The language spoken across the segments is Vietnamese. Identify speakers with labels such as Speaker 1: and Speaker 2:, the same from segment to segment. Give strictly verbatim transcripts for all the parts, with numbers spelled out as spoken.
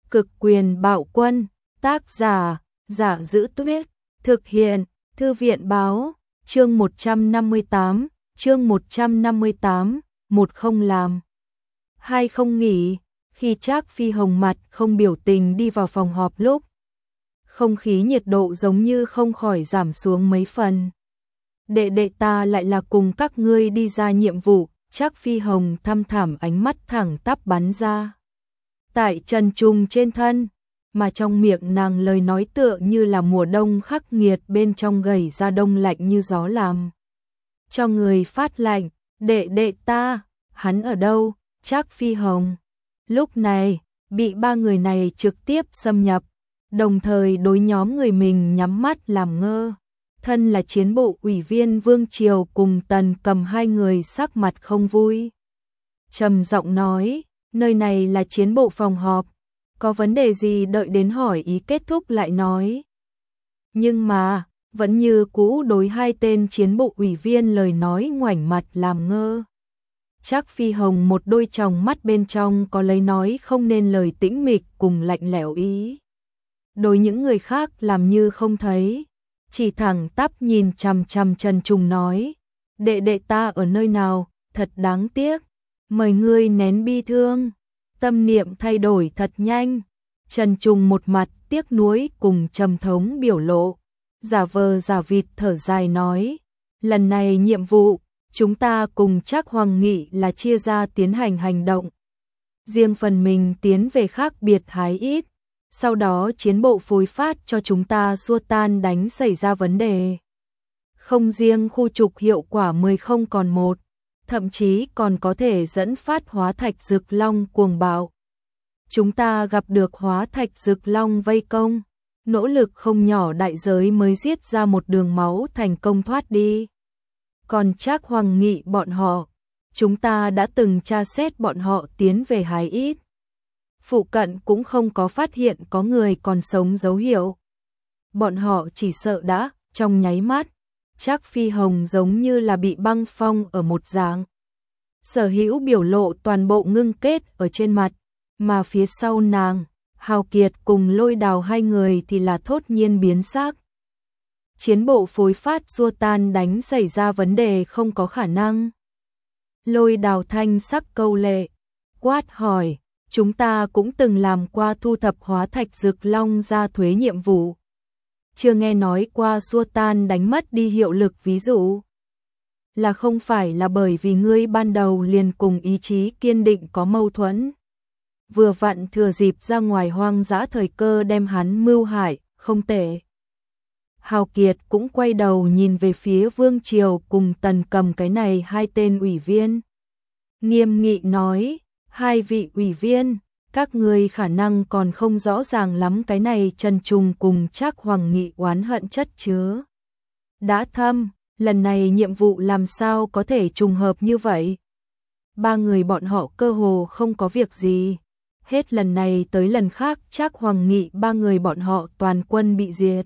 Speaker 1: Cực quyền bạo quân, tác giả, Giả Giữ Tuyết, thực hiện, Thư viện báo, chương một trăm năm mươi tám, chương một trăm năm mươi tám, một không làm, hai không nghỉ, khi Trác Phi Hồng mặt không biểu tình đi vào phòng họp lúc. Không khí nhiệt độ giống như không khỏi giảm xuống mấy phần. Đệ đệ ta lại là cùng các ngươi đi ra nhiệm vụ, Trác Phi Hồng thăm thẳm ánh mắt thẳng tắp bắn ra. Tại Trần Trùng trên thân, mà trong miệng nàng lời nói tựa như là mùa đông khắc nghiệt bên trong gầy ra đông lạnh như gió làm. Cho người phát lạnh, đệ đệ ta, hắn ở đâu, Trác Phi Hồng. Lúc này, bị ba người này trực tiếp xâm nhập, đồng thời đối nhóm người mình nhắm mắt làm ngơ. Thân là chiến bộ ủy viên Vương Triều cùng Tần Cầm hai người sắc mặt không vui. Trầm giọng nói, nơi này là chiến bộ phòng họp, có vấn đề gì đợi đến hỏi ý kết thúc lại nói. Nhưng mà, vẫn như cũ đối hai tên chiến bộ ủy viên lời nói ngoảnh mặt làm ngơ. Trác Phi Hồng một đôi tròng mắt bên trong có lấy nói không nên lời tĩnh mịch cùng lạnh lẽo ý. Đối những người khác làm như không thấy, chỉ thẳng tắp nhìn chằm chằm Trần Trùng nói, đệ đệ ta ở nơi nào, thật đáng tiếc, mời ngươi nén bi thương, tâm niệm thay đổi thật nhanh. Trần Trùng một mặt tiếc nuối cùng trầm thống biểu lộ, giả vờ giả vịt thở dài nói, lần này nhiệm vụ, chúng ta cùng Trác Hoàng Nghị là chia ra tiến hành hành động. Riêng phần mình tiến về khác biệt hái ít, sau đó chiến bộ phối phát cho chúng ta xua tan đánh xảy ra vấn đề. Không riêng khu trục hiệu quả mười không còn một, thậm chí còn có thể dẫn phát hóa thạch rực long cuồng bạo. Chúng ta gặp được hóa thạch rực long vây công, nỗ lực không nhỏ đại giới mới giết ra một đường máu thành công thoát đi. Còn Trác Hoàng Nghị bọn họ, chúng ta đã từng tra xét bọn họ tiến về hái ít. Phụ cận cũng không có phát hiện có người còn sống dấu hiệu. Bọn họ chỉ sợ đã, trong nháy mắt, Trác Phi Hồng giống như là bị băng phong ở một dạng. Sở hữu biểu lộ toàn bộ ngưng kết ở trên mặt, mà phía sau nàng, Hào Kiệt cùng Lôi Đào hai người thì là thốt nhiên biến sắc. Chiến bộ phối phát xua tan đánh xảy ra vấn đề không có khả năng. Lôi Đào thanh sắc câu lệ, quát hỏi, chúng ta cũng từng làm qua thu thập hóa thạch rực long ra thuế nhiệm vụ. Chưa nghe nói qua xua tan đánh mất đi hiệu lực ví dụ. Là không phải là bởi vì ngươi ban đầu liền cùng ý chí kiên định có mâu thuẫn. Vừa vặn thừa dịp ra ngoài hoang dã thời cơ đem hắn mưu hại, không tệ. Hào Kiệt cũng quay đầu nhìn về phía Vương Triều cùng Tần Cầm cái này hai tên ủy viên. Nghiêm nghị nói, hai vị ủy viên, các người khả năng còn không rõ ràng lắm cái này Trần Trùng cùng Trác Hoàng Nghị oán hận chất chứa. Đã thâm, lần này nhiệm vụ làm sao có thể trùng hợp như vậy? Ba người bọn họ cơ hồ không có việc gì. Hết lần này tới lần khác Trác Hoàng Nghị ba người bọn họ toàn quân bị diệt.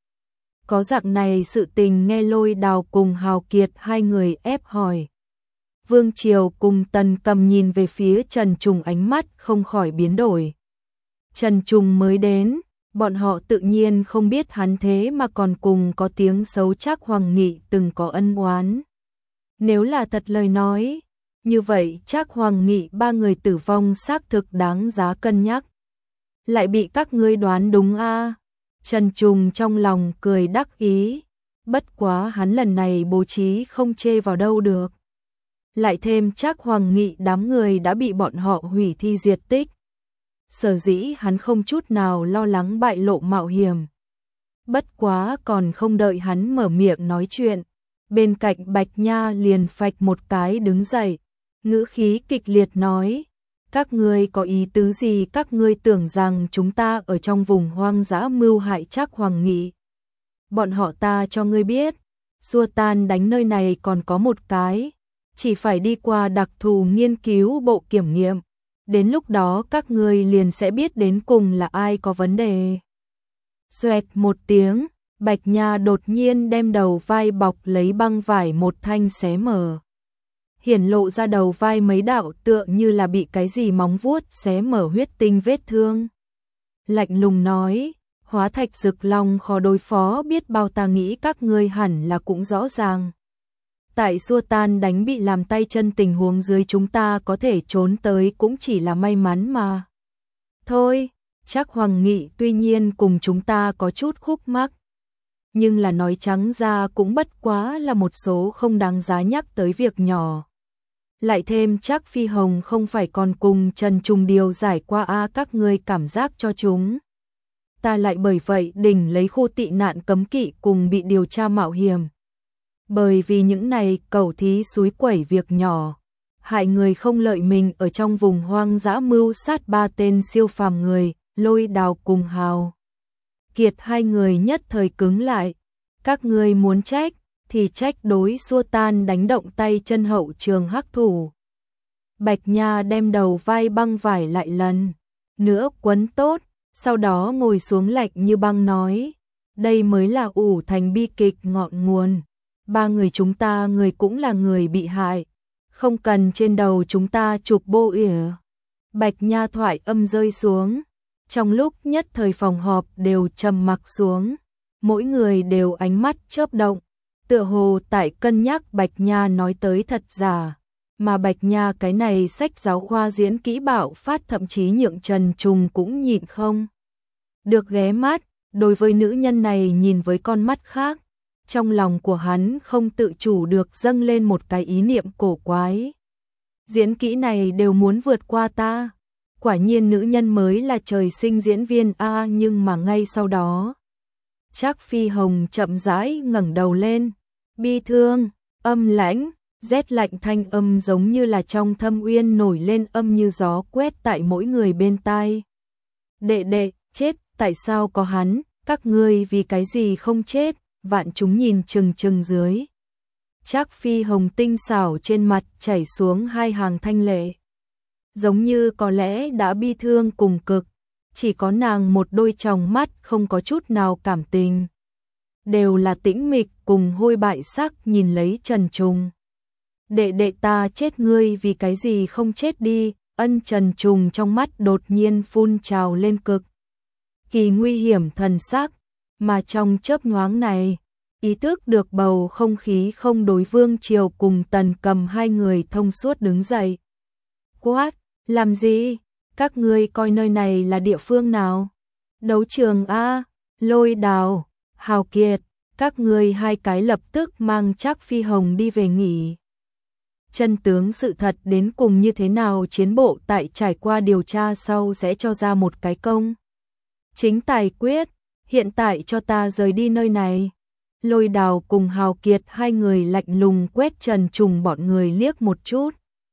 Speaker 1: Có dạng này sự tình nghe Lôi Đào cùng Hào Kiệt hai người ép hỏi. Vương Triều cùng Tần Cầm nhìn về phía Trần Trùng ánh mắt không khỏi biến đổi. Trần Trùng mới đến, bọn họ tự nhiên không biết hắn thế mà còn cùng có tiếng xấu Trác Hoàng Nghị từng có ân oán. Nếu là thật lời nói, như vậy Trác Hoàng Nghị ba người tử vong xác thực đáng giá cân nhắc. Lại bị các ngươi đoán đúng a? À? Trần Trùng trong lòng cười đắc ý, bất quá hắn lần này bố trí không chê vào đâu được. Lại thêm Trác Hoàng Nghị đám người đã bị bọn họ hủy thi diệt tích. Sở dĩ hắn không chút nào lo lắng bại lộ mạo hiểm. Bất quá còn không đợi hắn mở miệng nói chuyện, bên cạnh Bạch Nha liền phạch một cái đứng dậy, ngữ khí kịch liệt nói, các ngươi có ý tứ gì, các ngươi tưởng rằng chúng ta ở trong vùng hoang dã mưu hại Trác Hoàng Nghị. Bọn họ ta cho ngươi biết, xua tan đánh nơi này còn có một cái, chỉ phải đi qua đặc thù nghiên cứu bộ kiểm nghiệm, đến lúc đó các ngươi liền sẽ biết đến cùng là ai có vấn đề. Xoẹt một tiếng, Bạch Nha đột nhiên đem đầu vai bọc lấy băng vải một thanh xé mở. Hiển lộ ra đầu vai mấy đạo tựa như là bị cái gì móng vuốt xé mở huyết tinh vết thương. lạnh lùng nói, Hóa Thạch Dực Long khó đối phó biết bao, ta nghĩ các ngươi hẳn là cũng rõ ràng. Tại xua tan đánh bị làm tay chân, tình huống dưới chúng ta có thể trốn tới cũng chỉ là may mắn mà. Thôi, chắc Hoàng Nghị tuy nhiên cùng chúng ta có chút khúc mắc, nhưng là nói trắng ra cũng bất quá là một số không đáng giá nhắc tới việc nhỏ. Lại thêm chắc Phi Hồng không phải còn cùng Trần Trùng điều giải qua a à, các ngươi cảm giác cho chúng ta lại bởi vậy đỉnh lấy khu tị nạn cấm kỵ cùng bị điều tra mạo hiểm. Bởi vì những này cẩu thí suối quẩy việc nhỏ, hại người không lợi mình ở trong vùng hoang dã mưu sát ba tên siêu phàm người, Lôi Đào cùng Hào Kiệt hai người nhất thời cứng lại. Các ngươi muốn trách thì trách đối xua tan đánh động tay chân hậu trường hắc thủ. Bạch Nha đem đầu vai băng vải lại lần nữa quấn tốt, sau đó ngồi xuống lạnh như băng nói, đây mới là ủ thành bi kịch ngọn nguồn. Ba người chúng ta người cũng là người bị hại, không cần trên đầu chúng ta chụp bô ỉa. Bạch Nha thoại âm rơi xuống, trong lúc nhất thời phòng họp đều trầm mặc xuống, mỗi người đều ánh mắt chớp động, tựa hồ tại cân nhắc Bạch Nha nói tới thật giả, mà Bạch Nha cái này sách giáo khoa diễn kỹ bạo phát thậm chí nhượng Trần Trùng cũng nhịn không được ghé mắt, đối với nữ nhân này nhìn với con mắt khác, trong lòng của hắn không tự chủ được dâng lên một cái ý niệm cổ quái. Diễn kỹ này đều muốn vượt qua ta, quả nhiên nữ nhân mới là trời sinh diễn viên a à, nhưng mà ngay sau đó, Trác Phi Hồng chậm rãi ngẩng đầu lên, bi thương, âm lãnh, rét lạnh thanh âm giống như là trong thâm uyên nổi lên âm như gió quét tại mỗi người bên tai. Đệ đệ, chết, tại sao có hắn, các ngươi vì cái gì không chết? Vạn chúng nhìn chừng chừng dưới. Trác Phi Hồng tinh xảo trên mặt chảy xuống hai hàng thanh lệ. Giống như có lẽ đã bi thương cùng cực, chỉ có nàng một đôi tròng mắt không có chút nào cảm tình. Đều là tĩnh mịch cùng hôi bại sắc nhìn lấy Trần Trùng. Đệ đệ ta chết, ngươi vì cái gì không chết đi? Ân Trần Trùng trong mắt đột nhiên phun trào lên cực kỳ nguy hiểm thần sắc, mà trong chớp nhoáng này, ý thức được bầu không khí không đối, Vương Triều cùng Tần Cầm hai người thông suốt đứng dậy. Quát, làm gì? Các ngươi coi nơi này là địa phương nào? Đấu trường a? Lôi Đào, Hào Kiệt, các ngươi hai cái lập tức mang Trác Phi Hồng đi về nghỉ. Chân tướng sự thật đến cùng như thế nào, chiến bộ tại trải qua điều tra sau sẽ cho ra một cái công chính tài quyết, hiện tại cho ta rời đi nơi này. Lôi Đào cùng Hào Kiệt hai người lạnh lùng quét Trần Trùng bọn người liếc một chút,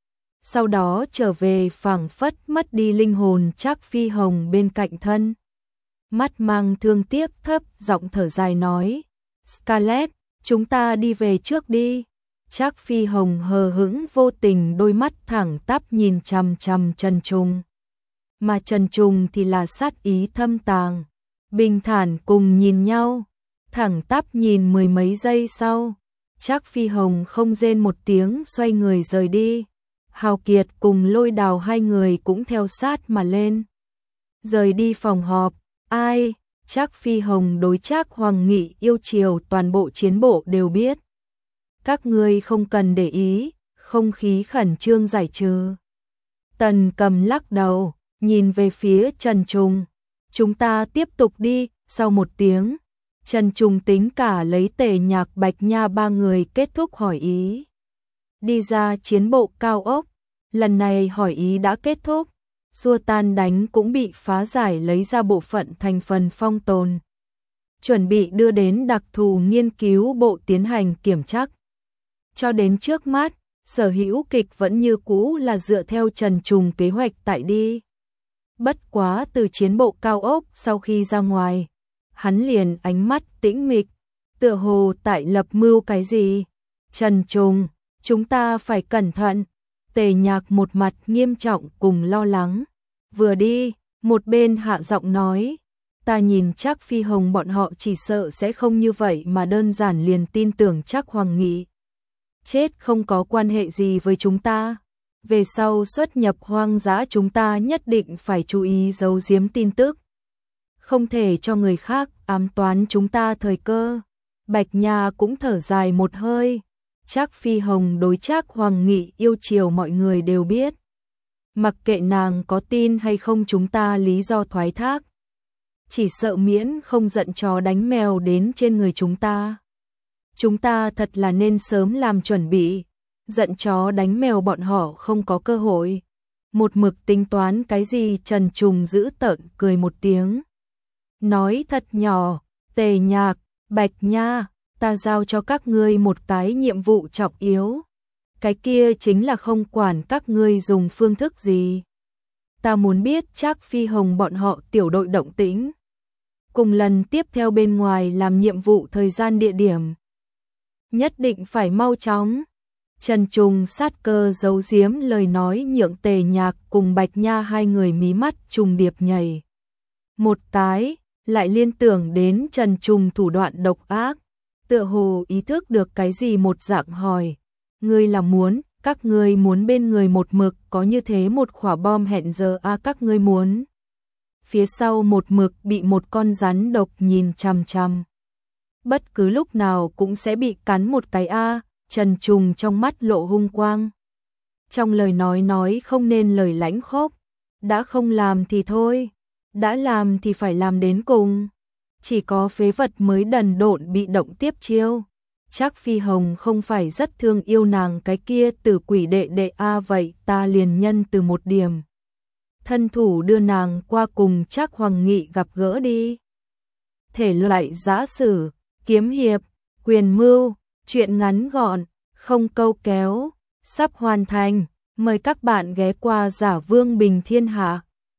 Speaker 1: sau đó trở về phảng phất mất đi linh hồn Trác Phi Hồng bên cạnh thân. Mắt mang thương tiếc thấp giọng thở dài nói, Scarlett, chúng ta đi về trước đi. Trác Phi Hồng hờ hững vô tình, đôi mắt thẳng tắp nhìn chằm chằm Trần Trùng. Mà Trần Trùng thì là sát ý thâm tàng, bình thản cùng nhìn nhau, thẳng tắp nhìn mười mấy giây sau, Trác Phi Hồng không rên một tiếng xoay người rời đi. Hào Kiệt cùng Lôi Đào hai người cũng theo sát mà lên. Rời đi phòng họp, ai? Trác Phi Hồng đối Trác Hoàng Nghị yêu chiều toàn bộ chiến bộ đều biết. Các ngươi không cần để ý, không khí khẩn trương giải trừ. Tần Cầm lắc đầu, nhìn về phía Trần Trùng. Chúng ta tiếp tục đi. Sau một tiếng, Trần Trùng tính cả lấy Tề Nhạc, Bạch Nha ba người kết thúc hỏi ý. Đi ra chiến bộ cao ốc, lần này hỏi ý đã kết thúc, xua tan đánh cũng bị phá giải, lấy ra bộ phận thành phần phong tồn, chuẩn bị đưa đến đặc thù nghiên cứu bộ tiến hành kiểm tra. Cho đến trước mắt, sở hữu kịch vẫn như cũ là dựa theo Trần Trùng kế hoạch tại đi. Bất quá từ chiến bộ cao ốc sau khi ra ngoài, hắn liền ánh mắt tĩnh mịch, tựa hồ tại lập mưu cái gì. Trần Trùng, chúng ta phải cẩn thận. Tề Nhạc một mặt nghiêm trọng cùng lo lắng. Vừa đi, một bên hạ giọng nói, ta nhìn Trác Phi Hồng bọn họ chỉ sợ sẽ không như vậy mà đơn giản liền tin tưởng Trác Hoàng Nghị. Chết không có quan hệ gì với chúng ta. Về sau xuất nhập hoang dã chúng ta nhất định phải chú ý giấu giếm tin tức. không thể cho người khác ám toán chúng ta thời cơ. Bạch Nha cũng thở dài một hơi, Trác Phi Hồng đối Trác Hoàng Nghị yêu chiều mọi người đều biết. Mặc kệ nàng có tin hay không chúng ta lý do thoái thác. Chỉ sợ miễn không giận chó đánh mèo đến trên người chúng ta. Chúng ta thật là nên sớm làm chuẩn bị, giận chó đánh mèo bọn họ không có cơ hội. Một mực tính toán cái gì Trần Trùng giữ tợn cười một tiếng. Nói thật nhỏ, Tề Nhạc, Bạch Nha, ta giao cho các ngươi một cái nhiệm vụ trọng yếu. Cái kia chính là không quản các ngươi dùng phương thức gì. Ta muốn biết Trác Phi Hồng bọn họ tiểu đội động tĩnh. Cùng lần tiếp theo bên ngoài làm nhiệm vụ thời gian địa điểm. Nhất định phải mau chóng. Trần Trùng sát cơ giấu giếm lời nói nhượng Tề Nhạc cùng Bạch Nha hai người mí mắt trùng điệp nhảy. Một cái, lại liên tưởng đến Trần Trùng thủ đoạn độc ác. Tựa hồ ý thức được cái gì một dạng hỏi. Ngươi là muốn, các ngươi muốn bên người một mực có như thế một quả bom hẹn giờ a à, các ngươi muốn. Phía sau một mực bị một con rắn độc nhìn chằm chằm. Bất cứ lúc nào cũng sẽ bị cắn một cái a à, Trần Trùng trong mắt lộ hung quang. Trong lời nói nói không nên lời lãnh khốc. Đã không làm thì thôi. Đã làm thì phải làm đến cùng. Chỉ có phế vật mới đần độn bị động tiếp chiêu. Trác Phi Hồng không phải rất thương yêu nàng cái kia tử quỷ đệ đệ a à, vậy ta liền nhân từ một điểm. Thân thủ đưa nàng qua cùng Trác Hoàng Nghị gặp gỡ đi. Thể loại giã sử, kiếm hiệp, quyền mưu, truyện ngắn gọn, không câu kéo, sắp hoàn thành. Mời các bạn ghé qua Giả Vương Bình Thiên Hạ.